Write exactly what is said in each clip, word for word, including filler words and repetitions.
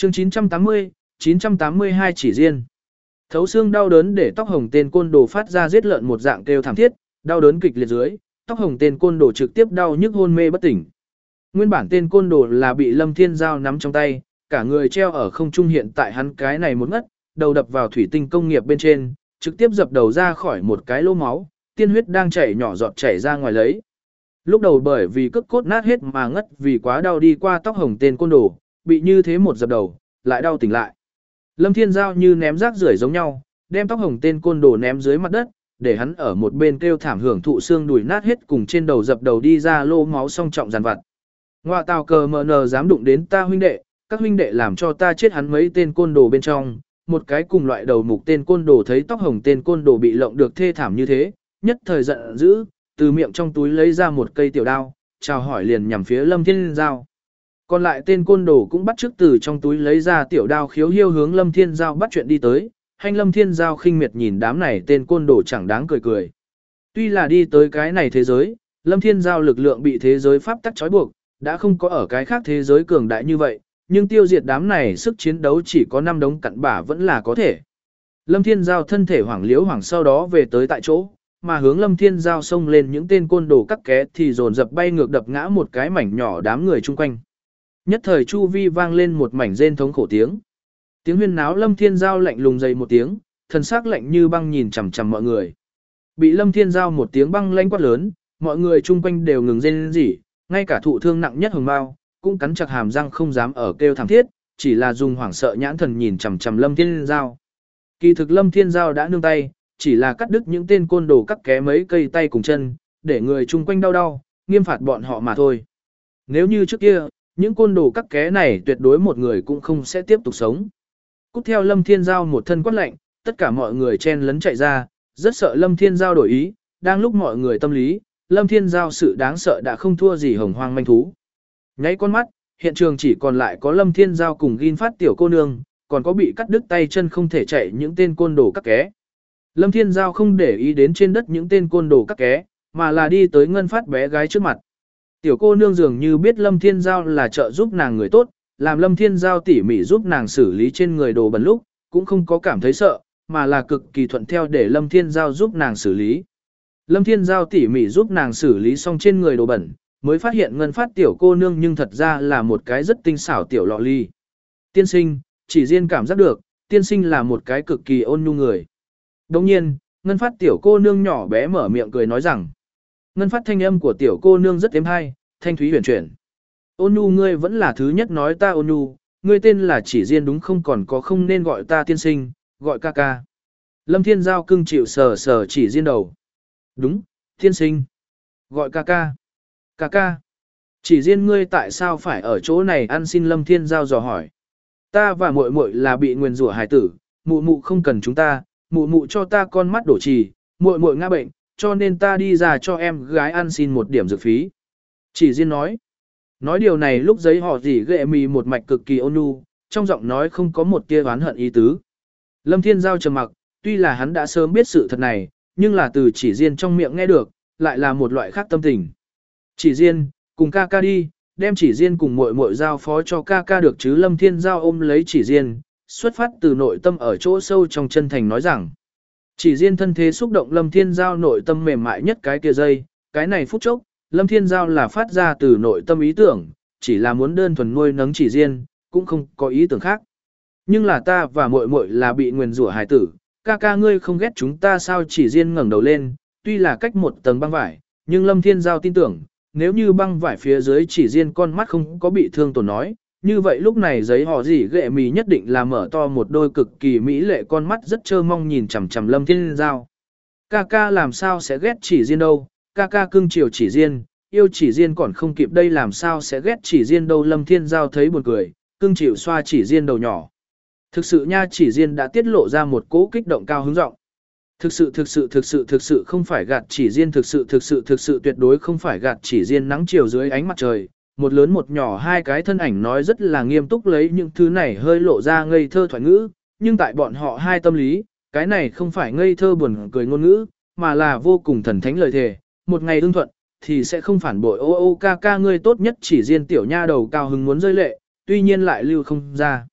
Chương chín trăm tám mươi, chín trăm tám mươi hai chỉ riêng. Thấu xương đau đớn để tóc hồng tên côn đồ phát ra giết lợn một dạng kêu thảm thiết, đau đớn kịch liệt dưới, tóc hồng tên côn đồ trực tiếp đau nhức hôn mê bất tỉnh. Nguyên bản tên côn đồ là bị Lâm Thiên Giao nắm trong tay, cả người treo ở không trung, hiện tại hắn cái này một ngất, đầu đập vào thủy tinh công nghiệp bên trên, trực tiếp dập đầu ra khỏi một cái lỗ máu, tiên huyết đang chảy nhỏ giọt chảy ra ngoài lấy. Lúc đầu bởi vì cước cốt nát hết mà ngất vì quá đau đi qua tóc hồng tên côn đồ, bị như thế một dập đầu, lại đau tỉnh lại. Lâm Thiên Giao như ném rác rưởi giống nhau, đem tóc hồng tên côn đồ ném dưới mặt đất, để hắn ở một bên kêu thảm hưởng thụ xương đùi nát hết cùng trên đầu dập đầu đi ra lô máu song trọng giàn vặt. Ngoạ tào cờ mờ nờ dám đụng đến ta huynh đệ, các huynh đệ làm cho ta chết hắn mấy tên côn đồ bên trong, một cái cùng loại đầu mục tên côn đồ thấy tóc hồng tên côn đồ bị lộng được thê thảm như thế, nhất thời giận dữ, từ miệng trong túi lấy ra một cây tiểu đao, chào hỏi liền nhằm phía Lâm Thiên Giao. Còn lại tên côn đồ cũng bắt trước từ trong túi lấy ra tiểu đao khiếu hiêu hướng Lâm Thiên Giao bắt chuyện đi tới, hành Lâm Thiên Giao khinh miệt nhìn đám này tên côn đồ chẳng đáng cười cười. Tuy là đi tới cái này thế giới, Lâm Thiên Giao lực lượng bị thế giới pháp tắc trói buộc, đã không có ở cái khác thế giới cường đại như vậy, nhưng tiêu diệt đám này sức chiến đấu chỉ có năm đống cặn bả vẫn là có thể. Lâm Thiên Giao thân thể hoảng liếu hoảng sau đó về tới tại chỗ, mà hướng Lâm Thiên Giao xông lên những tên côn đồ cắt ké thì dồn dập bay ngược đập ngã một cái mảnh nhỏ đám người chung quanh. Nhất thời chu vi vang lên một mảnh rên thống khổ tiếng. Tiếng huyên náo Lâm Thiên Giao lạnh lùng dày một tiếng, thần sắc lạnh như băng nhìn chằm chằm mọi người. Bị Lâm Thiên Giao một tiếng băng lanh quát lớn, mọi người chung quanh đều ngừng rên rỉ, ngay cả thụ thương nặng nhất Hồng Mao cũng cắn chặt hàm răng không dám ở kêu thảm thiết, chỉ là dùng hoảng sợ nhãn thần nhìn chằm chằm Lâm Thiên Giao. Kỳ thực Lâm Thiên Giao đã nương tay, chỉ là cắt đứt những tên côn đồ cắt ké mấy cây tay cùng chân, để người chung quanh đau đau, nghiêm phạt bọn họ mà thôi. Nếu như trước kia, những côn đồ cắt ké này tuyệt đối một người cũng không sẽ tiếp tục sống. Cút theo Lâm Thiên Giao một thân quát lạnh, tất cả mọi người chen lấn chạy ra, rất sợ Lâm Thiên Giao đổi ý, đang lúc mọi người tâm lý, Lâm Thiên Giao sự đáng sợ đã không thua gì hồng hoang manh thú. Nháy con mắt, hiện trường chỉ còn lại có Lâm Thiên Giao cùng Gin Phát tiểu cô nương, còn có bị cắt đứt tay chân không thể chạy những tên côn đồ cắt ké. Lâm Thiên Giao không để ý đến trên đất những tên côn đồ cắt ké, mà là đi tới Ngân Phát bé gái trước mặt. Tiểu cô nương dường như biết Lâm Thiên Giao là trợ giúp nàng người tốt, làm Lâm Thiên Giao tỉ mỉ giúp nàng xử lý trên người đồ bẩn lúc, cũng không có cảm thấy sợ, mà là cực kỳ thuận theo để Lâm Thiên Giao giúp nàng xử lý. Lâm Thiên Giao tỉ mỉ giúp nàng xử lý xong trên người đồ bẩn, mới phát hiện Ngân Phát tiểu cô nương nhưng thật ra là một cái rất tinh xảo tiểu lọ ly. Tiên sinh, chỉ riêng cảm giác được, tiên sinh là một cái cực kỳ ôn nhu người. Đồng nhiên, Ngân Phát tiểu cô nương nhỏ bé mở miệng cười nói rằng, Ngân Phát thanh âm của tiểu cô nương rất êm hay, thanh thúy huyền chuyển. Ôn nhu ngươi vẫn là thứ nhất nói ta ôn nhu, ngươi tên là chỉ riêng đúng không, còn có không nên gọi ta tiên sinh, gọi ca ca. Lâm Thiên Giao cưng chịu sờ sờ chỉ riêng đầu. Đúng, tiên sinh. Gọi ca ca. Ca ca. Chỉ riêng ngươi tại sao phải ở chỗ này ăn xin, Lâm Thiên Giao dò hỏi. Ta và muội muội là bị nguyền rủa hài tử, mụ mụ không cần chúng ta, mụ mụ cho ta con mắt đổ trì, muội muội ngã bệnh, cho nên ta đi ra cho em gái ăn xin một điểm dược phí. Chỉ riêng nói. Nói điều này lúc giấy họ gì ghệ mì một mạch cực kỳ ôn nhu, trong giọng nói không có một tia oán hận ý tứ. Lâm Thiên Giao trầm mặc, tuy là hắn đã sớm biết sự thật này, nhưng là từ chỉ riêng trong miệng nghe được, lại là một loại khác tâm tình. Chỉ riêng, cùng ca ca đi, đem chỉ riêng cùng muội muội giao phó cho ca ca được chứ. Lâm Thiên Giao ôm lấy chỉ riêng, xuất phát từ nội tâm ở chỗ sâu trong chân thành nói rằng. Chỉ riêng thân thế xúc động Lâm Thiên Giao nội tâm mềm mại nhất cái kia dây, cái này phút chốc, Lâm Thiên Giao là phát ra từ nội tâm ý tưởng, chỉ là muốn đơn thuần nuôi nấng chỉ riêng, cũng không có ý tưởng khác. Nhưng là ta và muội muội là bị nguyền rủa hài tử, ca ca ngươi không ghét chúng ta sao? Chỉ riêng ngẩng đầu lên, tuy là cách một tầng băng vải, nhưng Lâm Thiên Giao tin tưởng, nếu như băng vải phía dưới chỉ riêng con mắt không có bị thương tổn nói, như vậy lúc này giấy họ gì ghệ mì nhất định là mở to một đôi cực kỳ mỹ lệ con mắt rất trơ mong nhìn chằm chằm Lâm Thiên Giao. Ca ca làm sao sẽ ghét chỉ riêng đâu, ca ca cưng chiều chỉ riêng, yêu chỉ riêng còn không kịp đây làm sao sẽ ghét chỉ riêng đâu. Lâm Thiên Giao thấy buồn cười, cưng chiều xoa chỉ riêng đầu nhỏ. Thực sự nha, chỉ riêng đã tiết lộ ra một cỗ kích động cao hứng giọng. Thực sự thực sự thực sự thực sự không phải gạt chỉ riêng, thực sự thực sự thực sự tuyệt đối không phải gạt chỉ riêng. Nắng chiều dưới ánh mặt trời, một lớn một nhỏ hai cái thân ảnh nói rất là nghiêm túc, lấy những thứ này hơi lộ ra ngây thơ thoại ngữ, nhưng tại bọn họ hai tâm lý, cái này không phải ngây thơ buồn cười ngôn ngữ, mà là vô cùng thần thánh lời thề, một ngày ưng thuận thì sẽ không phản bội. Ô ô ca ca ngươi tốt nhất. Chỉ riêng tiểu nha đầu cao hứng muốn rơi lệ, tuy nhiên lại lưu không ra.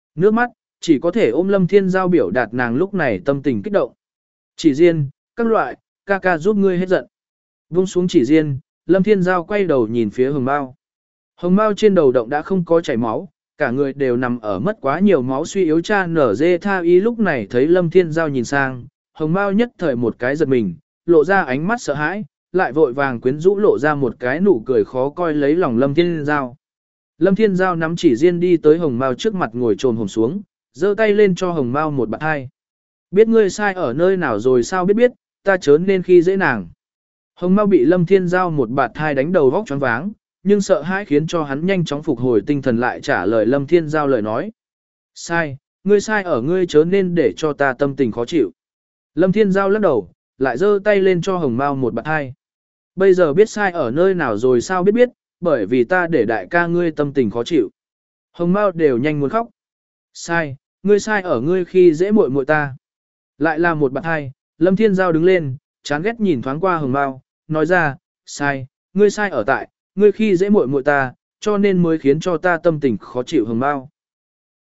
Nước mắt, chỉ có thể ôm Lâm Thiên Giao biểu đạt nàng lúc này tâm tình kích động. Chỉ riêng, các loại, ca ca giúp ngươi hết giận. Vung xuống chỉ riêng, Lâm Thiên Giao quay đầu nhìn phía Hồng Mao. Hồng Mao trên đầu động đã không có chảy máu, cả người đều nằm ở mất quá nhiều máu suy yếu cha nở dê tha y lúc này thấy Lâm Thiên Giao nhìn sang, Hồng Mao nhất thời một cái giật mình, lộ ra ánh mắt sợ hãi, lại vội vàng quyến rũ lộ ra một cái nụ cười khó coi lấy lòng Lâm Thiên Giao. Lâm Thiên Giao nắm chỉ riêng đi tới Hồng Mao trước mặt ngồi trồm hổm xuống, giơ tay lên cho Hồng Mao một bạt hai. Biết ngươi sai ở nơi nào rồi sao biết biết, ta chớ nên khi dễ nàng. Hồng Mao bị Lâm Thiên Giao một bạt hai đánh đầu vóc choáng váng, nhưng sợ hãi khiến cho hắn nhanh chóng phục hồi tinh thần lại trả lời Lâm Thiên Giao lời nói. Sai, ngươi sai ở ngươi chớ nên để cho ta tâm tình khó chịu. Lâm Thiên Giao lắc đầu, lại giơ tay lên cho Hồng Mao một bạt hai. Bây giờ biết sai ở nơi nào rồi sao biết biết, bởi vì ta để đại ca ngươi tâm tình khó chịu. Hồng Mao đều nhanh muốn khóc. Sai, ngươi sai ở ngươi khi dễ muội muội ta. Lại là một bạt hai, Lâm Thiên Giao đứng lên, chán ghét nhìn thoáng qua Hồng Mao, nói ra, sai, ngươi sai ở tại, ngươi khi dễ muội muội ta, cho nên mới khiến cho ta tâm tình khó chịu Hồng Mao.